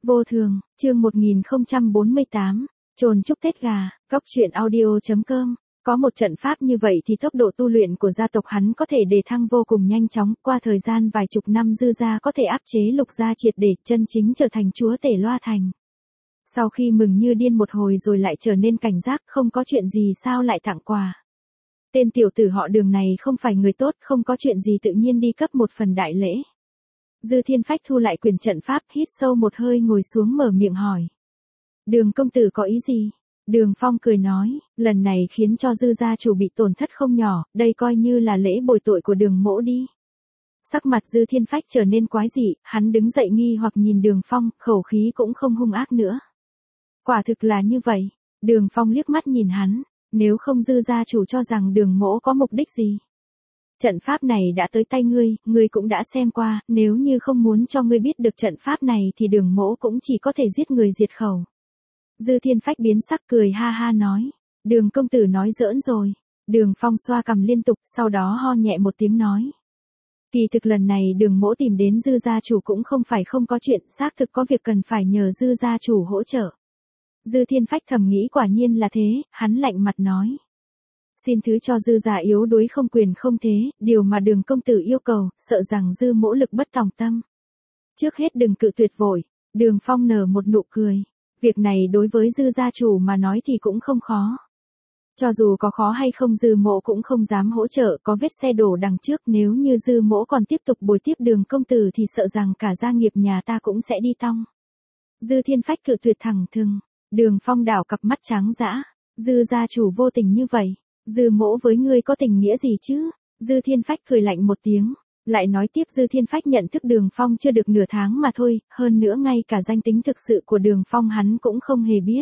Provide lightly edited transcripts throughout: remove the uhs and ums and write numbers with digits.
Vô thường, chương 1048, chồn chúc Tết gà, Cóc truyện audio.com. Có một trận pháp như vậy thì tốc độ tu luyện của gia tộc hắn có thể đề thăng vô cùng nhanh chóng, qua thời gian vài chục năm Dư gia có thể áp chế Lục gia triệt để, chân chính trở thành chúa tể Loa Thành. Sau khi mừng như điên một hồi rồi lại trở nên cảnh giác, không có chuyện gì sao lại tặng quà. Tên tiểu tử họ Đường này không phải người tốt, không có chuyện gì tự nhiên đi cấp một phần đại lễ. Dư Thiên Phách thu lại quyền trận pháp, hít sâu một hơi ngồi xuống mở miệng hỏi. Đường công tử có ý gì? Đường Phong cười nói, lần này khiến cho Dư gia chủ bị tổn thất không nhỏ, đây coi như là lễ bồi tội của Đường mỗ đi. Sắc mặt Dư Thiên Phách trở nên quái dị, hắn đứng dậy nghi hoặc nhìn Đường Phong, khẩu khí cũng không hung ác nữa. Quả thực là như vậy. Đường Phong liếc mắt nhìn hắn, nếu không Dư gia chủ cho rằng Đường mỗ có mục đích gì? Trận pháp này đã tới tay ngươi cũng đã xem qua, nếu như không muốn cho ngươi biết được trận pháp này thì Đường mỗ cũng chỉ có thể giết người diệt khẩu. Dư Thiên Phách biến sắc cười ha ha nói, Đường công tử nói giỡn rồi. Đường Phong xoa cằm liên tục, sau đó ho nhẹ một tiếng nói. Kỳ thực lần này Đường mỗ tìm đến Dư gia chủ cũng không phải không có chuyện, xác thực có việc cần phải nhờ Dư gia chủ hỗ trợ. Dư Thiên Phách thầm nghĩ quả nhiên là thế, hắn lạnh mặt nói. Xin thứ cho Dư gia yếu đuối không quyền không thế, điều mà Đường công tử yêu cầu, sợ rằng Dư mỗ lực bất tòng tâm. Trước hết đừng cự tuyệt vội. Đường Phong nở một nụ cười. Việc này đối với Dư gia chủ mà nói thì cũng không khó. Cho dù có khó hay không Dư mỗ cũng không dám hỗ trợ, có vết xe đổ đằng trước, nếu như Dư mỗ còn tiếp tục bồi tiếp Đường công tử thì sợ rằng cả gia nghiệp nhà ta cũng sẽ đi tong. Dư Thiên Phách cự tuyệt thẳng thừng. Đường Phong đảo cặp mắt trắng dã. Dư gia chủ vô tình như vậy, Dư mỗ với ngươi có tình nghĩa gì chứ? Dư Thiên Phách cười lạnh một tiếng, lại nói tiếp. Dư Thiên Phách nhận thức Đường Phong chưa được nửa tháng mà thôi, hơn nữa ngay cả danh tính thực sự của Đường Phong hắn cũng không hề biết.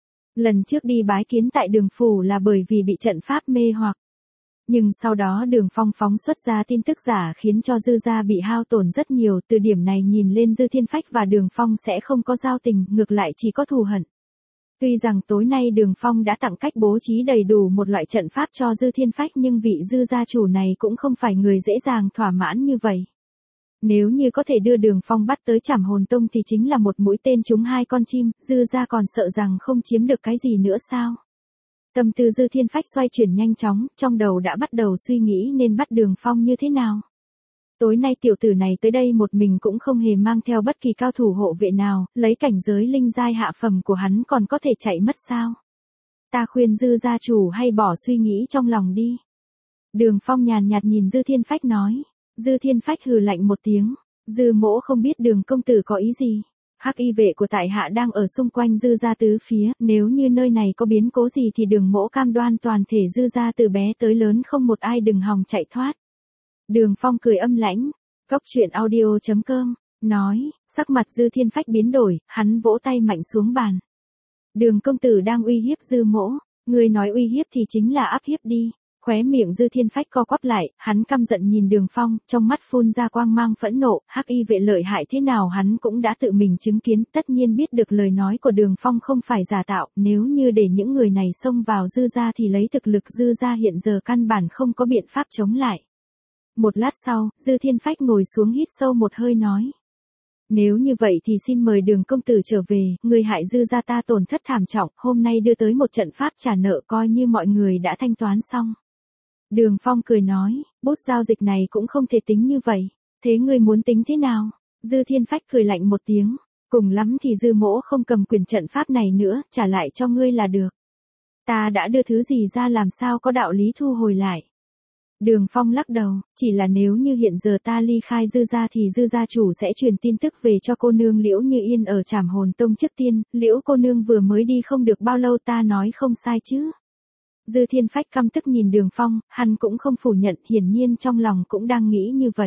Lần trước đi bái kiến tại Đường phủ là bởi vì bị trận pháp mê hoặc. Nhưng sau đó Đường Phong phóng xuất ra tin tức giả khiến cho Dư gia bị hao tổn rất nhiều, từ điểm này nhìn lên Dư Thiên Phách và Đường Phong sẽ không có giao tình, ngược lại chỉ có thù hận. Tuy rằng tối nay Đường Phong đã tặng cách bố trí đầy đủ một loại trận pháp cho Dư Thiên Phách nhưng vị Dư gia chủ này cũng không phải người dễ dàng thỏa mãn như vậy. Nếu như có thể đưa Đường Phong bắt tới Trảm Hồn Tông thì chính là một mũi tên trúng hai con chim, Dư gia còn sợ rằng không chiếm được cái gì nữa sao? Tâm tư Dư Thiên Phách xoay chuyển nhanh chóng, trong đầu đã bắt đầu suy nghĩ nên bắt Đường Phong như thế nào. Tối nay tiểu tử này tới đây một mình cũng không hề mang theo bất kỳ cao thủ hộ vệ nào, lấy cảnh giới linh giai hạ phẩm của hắn còn có thể chạy mất sao? Ta khuyên Dư gia chủ hay bỏ suy nghĩ trong lòng đi. Đường Phong nhàn nhạt nhìn Dư Thiên Phách nói. Dư Thiên Phách hừ lạnh một tiếng. Dư mỗ không biết Đường công tử có ý gì. Hắc y vệ của tại hạ đang ở xung quanh Dư gia tứ phía, nếu như nơi này có biến cố gì thì Đường mỗ cam đoan toàn thể Dư gia từ bé tới lớn không một ai đừng hòng chạy thoát. Đường Phong cười âm lãnh. Cóc truyện audio.com, nói, sắc mặt Dư Thiên Phách biến đổi, hắn vỗ tay mạnh xuống bàn. Đường công tử đang uy hiếp Dư mỗ, người nói uy hiếp thì chính là áp hiếp đi. Khóe miệng Dư Thiên Phách co quắp lại, hắn căm giận nhìn Đường Phong, trong mắt phun ra quang mang phẫn nộ, hắc y vệ lợi hại thế nào hắn cũng đã tự mình chứng kiến, tất nhiên biết được lời nói của Đường Phong không phải giả tạo, nếu như để những người này xông vào Dư gia thì lấy thực lực Dư gia hiện giờ căn bản không có biện pháp chống lại. Một lát sau, Dư Thiên Phách ngồi xuống hít sâu một hơi nói. Nếu như vậy thì xin mời Đường công tử trở về, người hại Dư gia ta tổn thất thảm trọng, hôm nay đưa tới một trận pháp trả nợ coi như mọi người đã thanh toán xong. Đường Phong cười nói, bút giao dịch này cũng không thể tính như vậy, thế ngươi muốn tính thế nào? Dư Thiên Phách cười lạnh một tiếng, cùng lắm thì Dư mỗ không cầm quyền trận pháp này nữa, trả lại cho ngươi là được. Ta đã đưa thứ gì ra làm sao có đạo lý thu hồi lại. Đường Phong lắc đầu, chỉ là nếu như hiện giờ ta ly khai Dư gia thì Dư gia chủ sẽ truyền tin tức về cho cô nương Liễu Như Yên ở Trảm Hồn Tông trước tiên, Liễu cô nương vừa mới đi không được bao lâu, ta nói không sai chứ. Dư Thiên Phách căm tức nhìn Đường Phong, hắn cũng không phủ nhận, hiển nhiên trong lòng cũng đang nghĩ như vậy.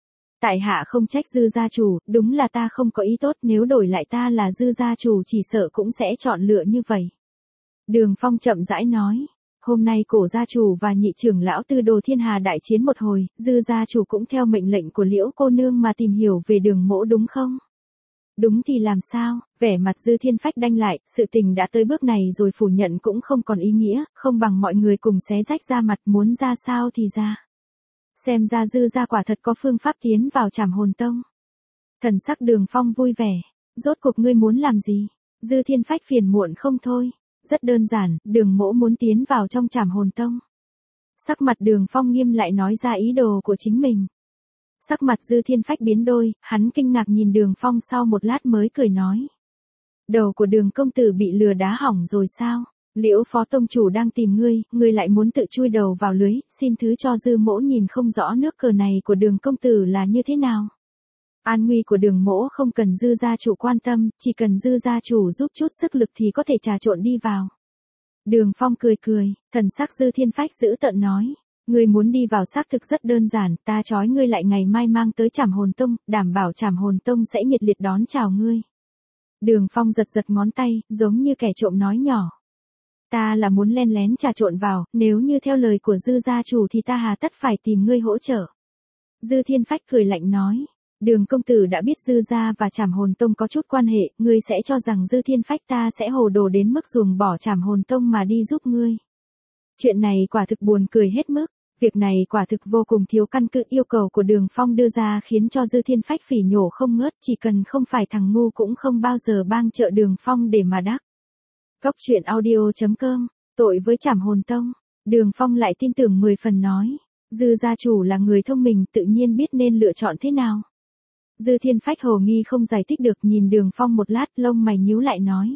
Tại hạ không trách Dư gia chủ, đúng là ta không có ý tốt, nếu đổi lại ta là Dư gia chủ chỉ sợ cũng sẽ chọn lựa như vậy. Đường Phong chậm rãi nói. Hôm nay Cổ gia chủ và nhị trưởng lão Tư Đồ Thiên Hà đại chiến một hồi, Dư gia chủ cũng theo mệnh lệnh của Liễu cô nương mà tìm hiểu về Đường mỗ đúng không? Đúng thì làm sao? Vẻ mặt Dư Thiên Phách đanh lại, sự tình đã tới bước này rồi phủ nhận cũng không còn ý nghĩa, không bằng mọi người cùng xé rách ra mặt, muốn ra sao thì ra. Xem ra Dư gia quả thật có phương pháp tiến vào Trảm Hồn Tông. Thần sắc Đường Phong vui vẻ. Rốt cuộc ngươi muốn làm gì? Dư Thiên Phách phiền muộn không thôi. Rất đơn giản, Đường Mỗ muốn tiến vào trong Trảm Hồn Tông. Sắc mặt Đường Phong nghiêm lại nói ra ý đồ của chính mình. Sắc mặt Dư Thiên Phách biến đôi, hắn kinh ngạc nhìn Đường Phong sau một lát mới cười nói. Đầu của Đường công tử bị lừa đá hỏng rồi sao? Liễu phó tông chủ đang tìm ngươi lại muốn tự chui đầu vào lưới, xin thứ cho Dư Mỗ nhìn không rõ nước cờ này của Đường công tử là như thế nào. An nguy của Đường Mỗ không cần Dư gia chủ quan tâm, chỉ cần Dư gia chủ giúp chút sức lực thì có thể trà trộn đi vào. Đường Phong cười cười, thần sắc Dư Thiên Phách giữ tợn nói. Ngươi muốn đi vào xác thực rất đơn giản, ta trói ngươi lại ngày mai mang tới Trảm Hồn Tông, đảm bảo Trảm Hồn Tông sẽ nhiệt liệt đón chào ngươi. Đường Phong giật giật ngón tay, giống như kẻ trộm nói nhỏ. Ta là muốn len lén trà trộn vào, nếu như theo lời của Dư gia chủ thì ta hà tất phải tìm ngươi hỗ trợ. Dư Thiên Phách cười lạnh nói. Đường công tử đã biết Dư gia và Trảm Hồn Tông có chút quan hệ, ngươi sẽ cho rằng Dư Thiên Phách ta sẽ hồ đồ đến mức ruồng bỏ Trảm Hồn Tông mà đi giúp ngươi. Chuyện này quả thực buồn cười hết mức, việc này quả thực vô cùng thiếu căn cứ, yêu cầu của Đường Phong đưa ra khiến cho Dư Thiên Phách phỉ nhổ không ngớt, chỉ cần không phải thằng ngu cũng không bao giờ bang trợ Đường Phong để mà đắc. Cốc truyện audio.com, tội với Trảm Hồn Tông, Đường Phong lại tin tưởng 10 phần nói. Dư gia chủ là người thông minh tự nhiên biết nên lựa chọn thế nào. Dư Thiên Phách hồ nghi không giải thích được, nhìn Đường Phong một lát, lông mày nhíu lại nói.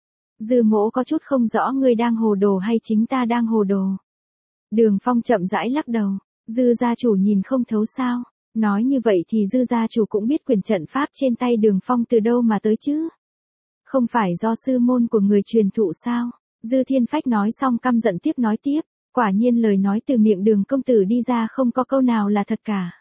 Dư Mỗ có chút không rõ ngươi đang hồ đồ hay chính ta đang hồ đồ. Đường Phong chậm rãi lắc đầu. Dư gia chủ nhìn không thấu sao? Nói như vậy thì Dư gia chủ cũng biết quyền trận pháp trên tay Đường Phong từ đâu mà tới chứ? Không phải do sư môn của người truyền thụ sao? Dư Thiên Phách nói xong căm giận tiếp nói tiếp. Quả nhiên lời nói từ miệng Đường công tử đi ra không có câu nào là thật cả.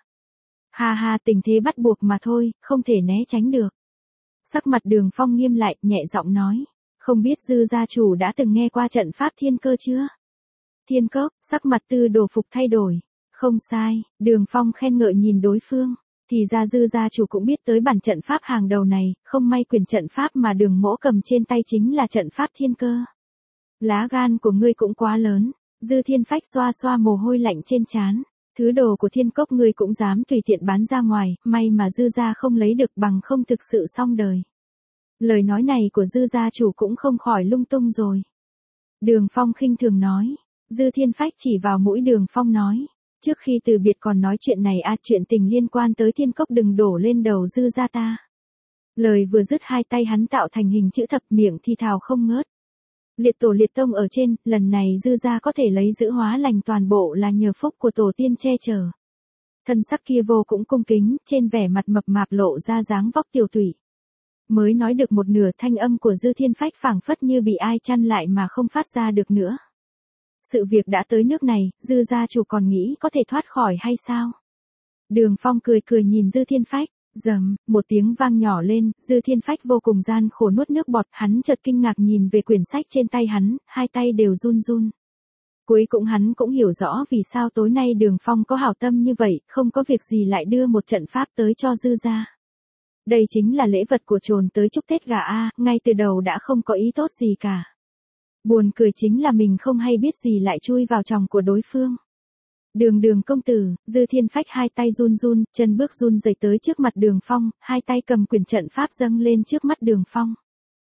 Ha ha, tình thế bắt buộc mà thôi, không thể né tránh được. Sắc mặt Đường Phong nghiêm lại, nhẹ giọng nói. Không biết Dư gia chủ đã từng nghe qua trận pháp thiên cơ chưa? Thiên cốc, sắc mặt Tư Đồ Phục thay đổi. Không sai, Đường Phong khen ngợi nhìn đối phương. Thì ra Dư gia chủ cũng biết tới bản trận pháp hàng đầu này, không may quyền trận pháp mà Đường Mỗ cầm trên tay chính là trận pháp thiên cơ. Lá gan của ngươi cũng quá lớn. Dư Thiên Phách xoa xoa mồ hôi lạnh trên trán. Thứ đồ của thiên cốc ngươi cũng dám tùy tiện bán ra ngoài, may mà Dư gia không lấy được, bằng không thực sự xong đời. Lời nói này của Dư gia chủ cũng không khỏi lung tung rồi. Đường Phong khinh thường nói. Dư Thiên Phách chỉ vào mũi Đường Phong nói. Trước khi từ biệt còn nói chuyện này chuyện tình liên quan tới thiên cốc đừng đổ lên đầu Dư gia ta. Lời vừa dứt hai tay hắn tạo thành hình chữ thập, miệng thi thào không ngớt. Liệt tổ liệt tông ở trên, lần này Dư gia có thể lấy giữ hóa lành toàn bộ là nhờ phúc của tổ tiên che chở. Thân sắc kia vô cũng cung kính, trên vẻ mặt mập mạp lộ ra dáng vóc tiểu tụy. Mới nói được một nửa, thanh âm của Dư Thiên Phách phảng phất như bị ai chặn lại mà không phát ra được nữa. Sự việc đã tới nước này, Dư gia chủ còn nghĩ có thể thoát khỏi hay sao? Đường Phong cười cười nhìn Dư Thiên Phách, rầm, một tiếng vang nhỏ lên, Dư Thiên Phách vô cùng gian khổ nuốt nước bọt, hắn chợt kinh ngạc nhìn về quyển sách trên tay hắn, hai tay đều run run. Cuối cùng hắn cũng hiểu rõ vì sao tối nay Đường Phong có hảo tâm như vậy, không có việc gì lại đưa một trận pháp tới cho Dư gia. Đây chính là lễ vật của trồn tới chúc Tết gà a, ngay từ đầu đã không có ý tốt gì cả. Buồn cười chính là mình không hay biết gì lại chui vào chồng của đối phương. Đường công tử, Dư Thiên Phách hai tay run run, chân bước run rẩy tới trước mặt Đường Phong, hai tay cầm quyển trận pháp dâng lên trước mắt Đường Phong.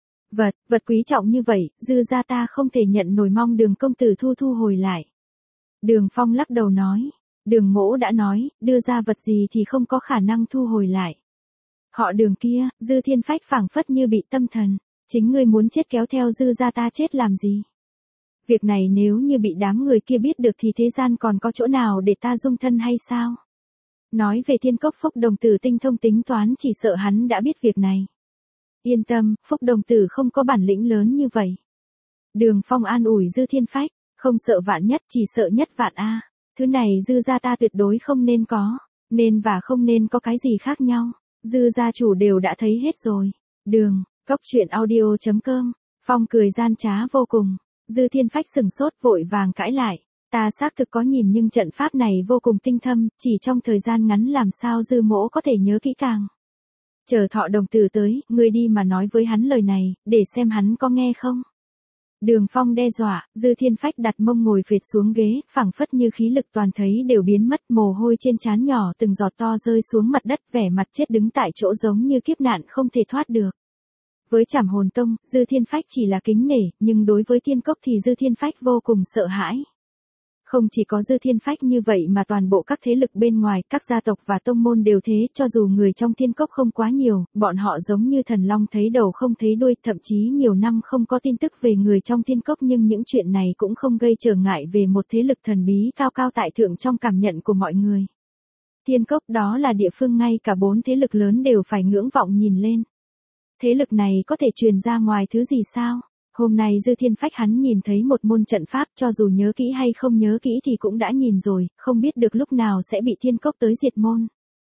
Vật quý trọng như vậy, Dư gia ta không thể nhận nổi, mong Đường công tử thu hồi lại. Đường Phong lắc đầu nói. Đường Mỗ đã nói, đưa ra vật gì thì không có khả năng thu hồi lại. Họ Đường kia, Dư Thiên Phách phảng phất như bị tâm thần. Chính ngươi muốn chết kéo theo Dư gia ta chết làm gì? Việc này nếu như bị đám người kia biết được thì thế gian còn có chỗ nào để ta dung thân hay sao? Nói về thiên cốc, Phúc đồng tử tinh thông tính toán, chỉ sợ hắn đã biết việc này. Yên tâm, Phúc đồng tử không có bản lĩnh lớn như vậy. Đường Phong an ủi Dư Thiên Phách, không sợ vạn nhất, chỉ sợ nhất vạn a. Thứ này Dư gia ta tuyệt đối không nên có, nên và không nên có cái gì khác nhau. Dư gia chủ đều đã thấy hết rồi. Cốc truyện audio.com, Phong cười gian trá vô cùng. Dư Thiên Phách sừng sốt vội vàng cãi lại. Ta xác thực có nhìn nhưng trận pháp này vô cùng tinh thâm, chỉ trong thời gian ngắn làm sao Dư Mỗ có thể nhớ kỹ càng. Chờ Thọ đồng tử tới, ngươi đi mà nói với hắn lời này, để xem hắn có nghe không. Đường Phong đe dọa, Dư Thiên Phách đặt mông ngồi phệt xuống ghế, phảng phất như khí lực toàn thấy đều biến mất, mồ hôi trên trán nhỏ từng giọt to rơi xuống mặt đất, vẻ mặt chết đứng tại chỗ giống như kiếp nạn không thể thoát được. Với Trảm Hồn Tông, Dư Thiên Phách chỉ là kính nể, nhưng đối với Thiên Cốc thì Dư Thiên Phách vô cùng sợ hãi. Không chỉ có Dư Thiên Phách như vậy mà toàn bộ các thế lực bên ngoài, các gia tộc và tông môn đều thế, cho dù người trong Thiên Cốc không quá nhiều, bọn họ giống như thần long thấy đầu không thấy đuôi, thậm chí nhiều năm không có tin tức về người trong Thiên Cốc, nhưng những chuyện này cũng không gây trở ngại về một thế lực thần bí cao cao tại thượng trong cảm nhận của mọi người. Thiên Cốc đó là địa phương ngay cả 4 thế lực lớn đều phải ngưỡng vọng nhìn lên. Thế lực này có thể truyền ra ngoài thứ gì sao? Hôm nay Dư Thiên Phách hắn nhìn thấy một môn trận pháp, cho dù nhớ kỹ hay không nhớ kỹ thì cũng đã nhìn rồi, không biết được lúc nào sẽ bị Thiên Cốc tới diệt môn.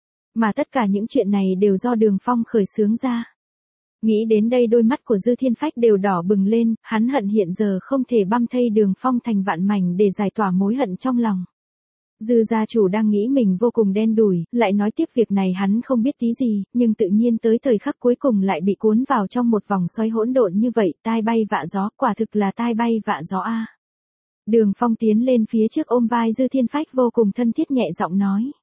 Mà tất cả những chuyện này đều do Đường Phong khởi xướng ra. Nghĩ đến đây đôi mắt của Dư Thiên Phách đều đỏ bừng lên, hắn hận hiện giờ không thể băm thây Đường Phong thành vạn mảnh để giải tỏa mối hận trong lòng. Dư gia chủ đang nghĩ mình vô cùng đen đủi, lại nói tiếp việc này hắn không biết tí gì, nhưng tự nhiên tới thời khắc cuối cùng lại bị cuốn vào trong một vòng xoay hỗn độn như vậy, tai bay vạ gió, quả thực là tai bay vạ gió a. Đường Phong tiến lên phía trước ôm vai Dư Thiên Phách vô cùng thân thiết nhẹ giọng nói.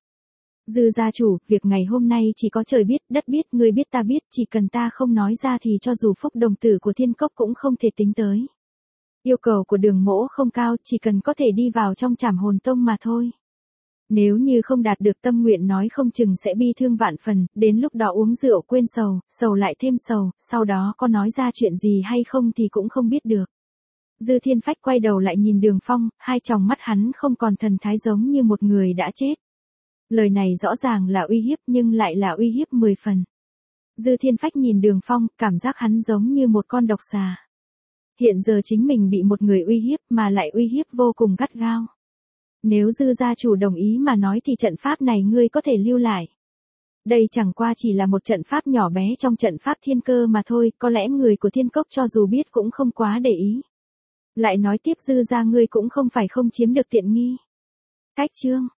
Dư gia chủ, việc ngày hôm nay chỉ có trời biết, đất biết, người biết ta biết, chỉ cần ta không nói ra thì cho dù phúc đồng tử của Thiên Cốc cũng không thể tính tới. Yêu cầu của Đường mỗ không cao, chỉ cần có thể đi vào trong Trảm Hồn Tông mà thôi. Nếu như không đạt được tâm nguyện nói không chừng sẽ bi thương vạn phần, đến lúc đó uống rượu quên sầu, sầu lại thêm sầu, sau đó có nói ra chuyện gì hay không thì cũng không biết được. Dư Thiên Phách quay đầu lại nhìn Đường Phong, hai tròng mắt hắn không còn thần thái giống như một người đã chết. Lời này rõ ràng là uy hiếp nhưng lại là uy hiếp 10 phần. Dư Thiên Phách nhìn Đường Phong, cảm giác hắn giống như một con độc xà. Hiện giờ chính mình bị một người uy hiếp mà lại uy hiếp vô cùng gắt gao. Nếu Dư gia chủ đồng ý mà nói thì trận pháp này ngươi có thể lưu lại. Đây chẳng qua chỉ là một trận pháp nhỏ bé trong trận pháp thiên cơ mà thôi, có lẽ người của Thiên Cốc cho dù biết cũng không quá để ý. Lại nói tiếp Dư gia ngươi cũng không phải không chiếm được tiện nghi. Cách chương